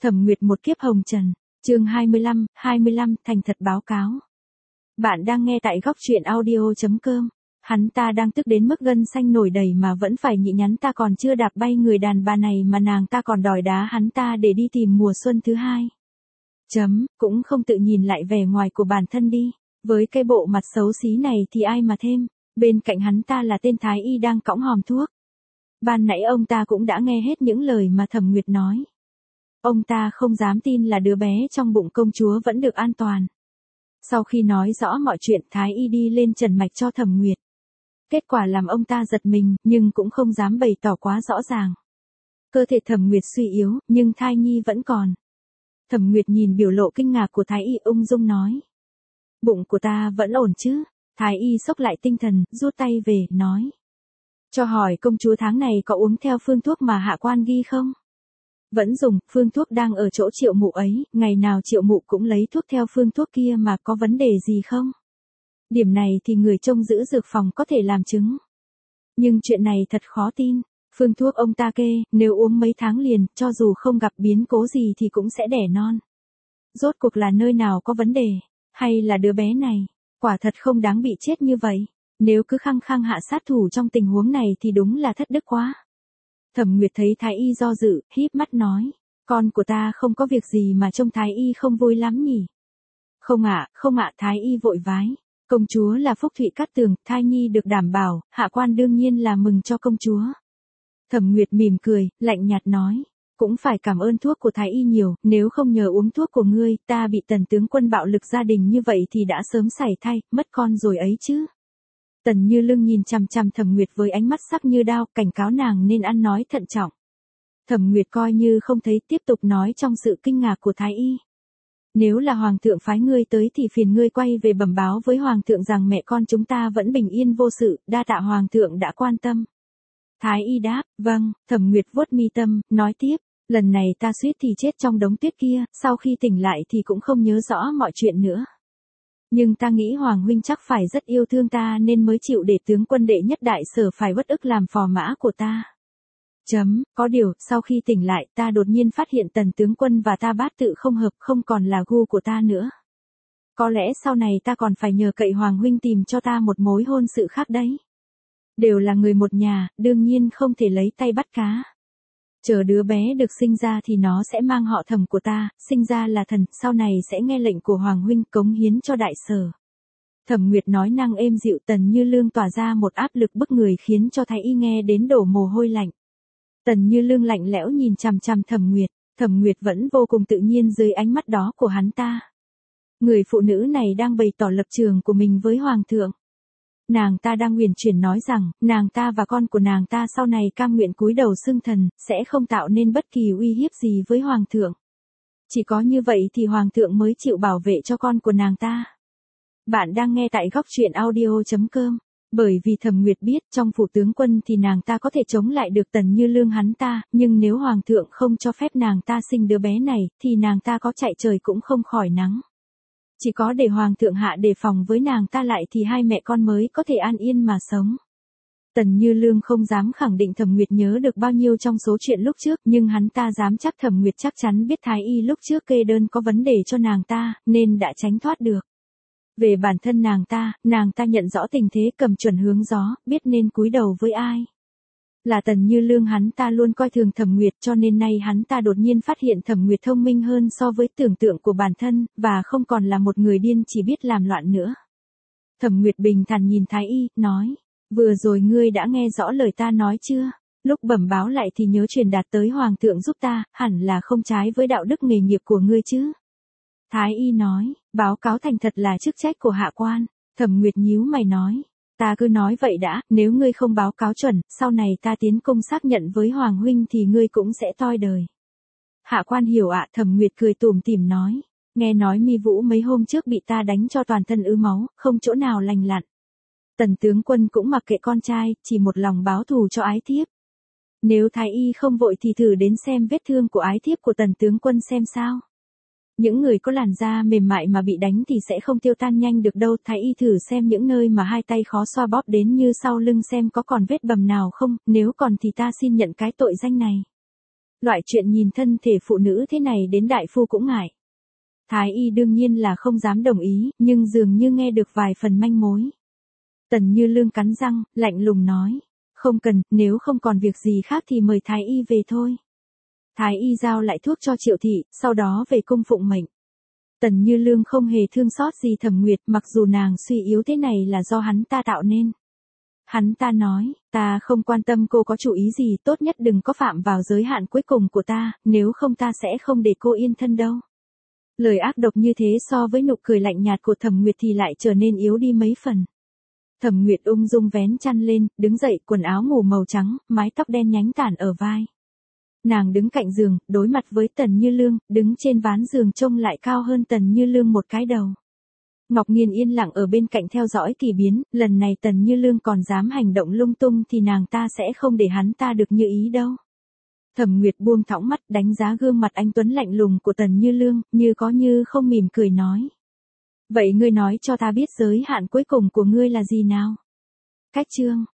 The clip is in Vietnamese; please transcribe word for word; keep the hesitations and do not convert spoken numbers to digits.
Thẩm Nguyệt một kiếp hồng trần, chương hai mươi lăm, hai mươi lăm thành thật báo cáo. Bạn đang nghe tại góc truyện audio chấm com. Hắn ta đang tức đến mức gân xanh nổi đầy mà vẫn phải nhịn nhắn ta còn chưa đạp bay người đàn bà này mà nàng ta còn đòi đá hắn ta để đi tìm mùa xuân thứ hai. Chấm, cũng không tự nhìn lại vẻ ngoài của bản thân đi. Với cái bộ mặt xấu xí này thì ai mà thêm, bên cạnh hắn ta là tên Thái Y đang cõng hòm thuốc. Ban nãy ông ta cũng đã nghe hết những lời mà Thẩm Nguyệt nói. Ông ta không dám tin là đứa bé trong bụng công chúa vẫn được an toàn. Sau khi nói rõ mọi chuyện, Thái Y đi lên trần mạch cho Thẩm Nguyệt. Kết quả làm ông ta giật mình, nhưng cũng không dám bày tỏ quá rõ ràng. Cơ thể Thẩm Nguyệt suy yếu, nhưng thai nhi vẫn còn. Thẩm Nguyệt nhìn biểu lộ kinh ngạc của Thái Y ung dung nói. Bụng của ta vẫn ổn chứ? Thái Y xốc lại tinh thần, rút tay về, nói. Cho hỏi công chúa tháng này có uống theo phương thuốc mà hạ quan ghi không? Vẫn dùng, phương thuốc đang ở chỗ Triệu Mụ ấy, ngày nào Triệu Mụ cũng lấy thuốc theo phương thuốc kia mà có vấn đề gì không? Điểm này thì người trông giữ dược phòng có thể làm chứng. Nhưng chuyện này thật khó tin. Phương thuốc ông ta kê, nếu uống mấy tháng liền, cho dù không gặp biến cố gì thì cũng sẽ đẻ non. Rốt cuộc là nơi nào có vấn đề, hay là đứa bé này, quả thật không đáng bị chết như vậy. Nếu cứ khăng khăng hạ sát thủ trong tình huống này thì đúng là thất đức quá. Thẩm Nguyệt thấy Thái Y do dự, híp mắt nói, con của ta không có việc gì mà trông Thái Y không vui lắm nhỉ? Không ạ, không ạ, Thái Y vội vái. Công chúa là Phúc Thụy Cát Tường, thai nhi được đảm bảo, hạ quan đương nhiên là mừng cho công chúa. Thẩm Nguyệt mỉm cười, lạnh nhạt nói, cũng phải cảm ơn thuốc của Thái Y nhiều, nếu không nhờ uống thuốc của ngươi, ta bị Tần tướng quân bạo lực gia đình như vậy thì đã sớm sảy thai, mất con rồi ấy chứ. Tần Như Lương nhìn chằm chằm Thẩm Nguyệt với ánh mắt sắc như đao, cảnh cáo nàng nên ăn nói thận trọng. Thẩm Nguyệt coi như không thấy, tiếp tục nói trong sự kinh ngạc của Thái Y. Nếu là Hoàng thượng phái ngươi tới thì phiền ngươi quay về bẩm báo với Hoàng thượng rằng mẹ con chúng ta vẫn bình yên vô sự, đa tạ Hoàng thượng đã quan tâm. Thái Y đáp, vâng. Thẩm Nguyệt vuốt mi tâm, nói tiếp, lần này ta suýt thì chết trong đống tuyết kia, sau khi tỉnh lại thì cũng không nhớ rõ mọi chuyện nữa. Nhưng ta nghĩ Hoàng huynh chắc phải rất yêu thương ta nên mới chịu để tướng quân đệ nhất đại sở phải bất ức làm phò mã của ta. Chấm, có điều, sau khi tỉnh lại ta đột nhiên phát hiện Tần tướng quân và ta bát tự không hợp, không còn là gu của ta nữa. Có lẽ sau này ta còn phải nhờ cậy Hoàng huynh tìm cho ta một mối hôn sự khác đấy. Đều là người một nhà, đương nhiên không thể lấy tay bắt cá. Chờ đứa bé được sinh ra thì nó sẽ mang họ Thẩm của ta, sinh ra là thần, sau này sẽ nghe lệnh của Hoàng huynh cống hiến cho đại sở. Thẩm Nguyệt nói năng êm dịu, Tần Như Lương tỏa ra một áp lực bức người khiến cho Thái Y nghe đến đổ mồ hôi lạnh. Tần Như Lương lạnh lẽo nhìn chằm chằm Thẩm Nguyệt, Thẩm Nguyệt vẫn vô cùng tự nhiên dưới ánh mắt đó của hắn ta. Người phụ nữ này đang bày tỏ lập trường của mình với Hoàng thượng. Nàng ta đang huyền chuyển nói rằng, nàng ta và con của nàng ta sau này cam nguyện cúi đầu xưng thần, sẽ không tạo nên bất kỳ uy hiếp gì với Hoàng thượng. Chỉ có như vậy thì Hoàng thượng mới chịu bảo vệ cho con của nàng ta. Bạn đang nghe tại góc truyện audio chấm com. Bởi vì Thẩm Nguyệt biết trong phủ tướng quân thì nàng ta có thể chống lại được Tần Như Lương hắn ta, nhưng nếu Hoàng thượng không cho phép nàng ta sinh đứa bé này, thì nàng ta có chạy trời cũng không khỏi nắng. Chỉ có để Hoàng thượng hạ đề phòng với nàng ta lại thì hai mẹ con mới có thể an yên mà sống. Tần Như Lương không dám khẳng định Thẩm Nguyệt nhớ được bao nhiêu trong số chuyện lúc trước, nhưng hắn ta dám chắc Thẩm Nguyệt chắc chắn biết Thái Y lúc trước kê đơn có vấn đề cho nàng ta, nên đã tránh thoát được. Về bản thân nàng ta, nàng ta nhận rõ tình thế, cầm chuẩn hướng gió, biết nên cúi đầu với ai. Là Tần Như Lương hắn ta luôn coi thường Thẩm Nguyệt, cho nên nay hắn ta đột nhiên phát hiện Thẩm Nguyệt thông minh hơn so với tưởng tượng của bản thân, và không còn là một người điên chỉ biết làm loạn nữa. Thẩm Nguyệt bình thản nhìn Thái Y, nói, vừa rồi ngươi đã nghe rõ lời ta nói chưa? Lúc bẩm báo lại thì nhớ truyền đạt tới Hoàng thượng giúp ta, hẳn là không trái với đạo đức nghề nghiệp của ngươi chứ? Thái Y nói, báo cáo thành thật là chức trách của hạ quan. Thẩm Nguyệt nhíu mày nói, ta cứ nói vậy đã, nếu ngươi không báo cáo chuẩn, sau này ta tiến cung xác nhận với Hoàng huynh thì ngươi cũng sẽ toi đời. Hạ quan hiểu ạ. Thẩm Nguyệt cười tủm tỉm nói, nghe nói Mi Vũ mấy hôm trước bị ta đánh cho toàn thân ứ máu, không chỗ nào lành lặn. Tần tướng quân cũng mặc kệ con trai, chỉ một lòng báo thù cho ái thiếp. Nếu Thái Y không vội thì thử đến xem vết thương của ái thiếp của Tần tướng quân xem sao. Những người có làn da mềm mại mà bị đánh thì sẽ không tiêu tan nhanh được đâu. Thái Y thử xem những nơi mà hai tay khó xoa bóp đến như sau lưng xem có còn vết bầm nào không, nếu còn thì ta xin nhận cái tội danh này. Loại chuyện nhìn thân thể phụ nữ thế này đến đại phu cũng ngại. Thái y đương nhiên là không dám đồng ý, nhưng dường như nghe được vài phần manh mối. Tần Như Lương cắn răng, lạnh lùng nói. Không cần, nếu không còn việc gì khác thì mời Thái y về thôi. Thái y giao lại thuốc cho Triệu thị, sau đó về cung phụng mệnh. Tần Như Lương không hề thương xót gì Thẩm Nguyệt, mặc dù nàng suy yếu thế này là do hắn ta tạo nên. Hắn ta nói, ta không quan tâm cô có chủ ý gì, tốt nhất đừng có phạm vào giới hạn cuối cùng của ta, nếu không ta sẽ không để cô yên thân đâu. Lời ác độc như thế so với nụ cười lạnh nhạt của Thẩm Nguyệt thì lại trở nên yếu đi mấy phần. Thẩm Nguyệt ung dung vén chăn lên, đứng dậy, quần áo ngủ màu trắng, mái tóc đen nhánh tản ở vai. Nàng đứng cạnh giường, đối mặt với Tần Như Lương, đứng trên ván giường trông lại cao hơn Tần Như Lương một cái đầu. Ngọc Nghiên yên lặng ở bên cạnh theo dõi kỳ biến, lần này Tần Như Lương còn dám hành động lung tung thì nàng ta sẽ không để hắn ta được như ý đâu. Thẩm Nguyệt buông thõng mắt đánh giá gương mặt anh tuấn lạnh lùng của Tần Như Lương, như có như không mỉm cười nói. Vậy ngươi nói cho ta biết giới hạn cuối cùng của ngươi là gì nào? Cách chương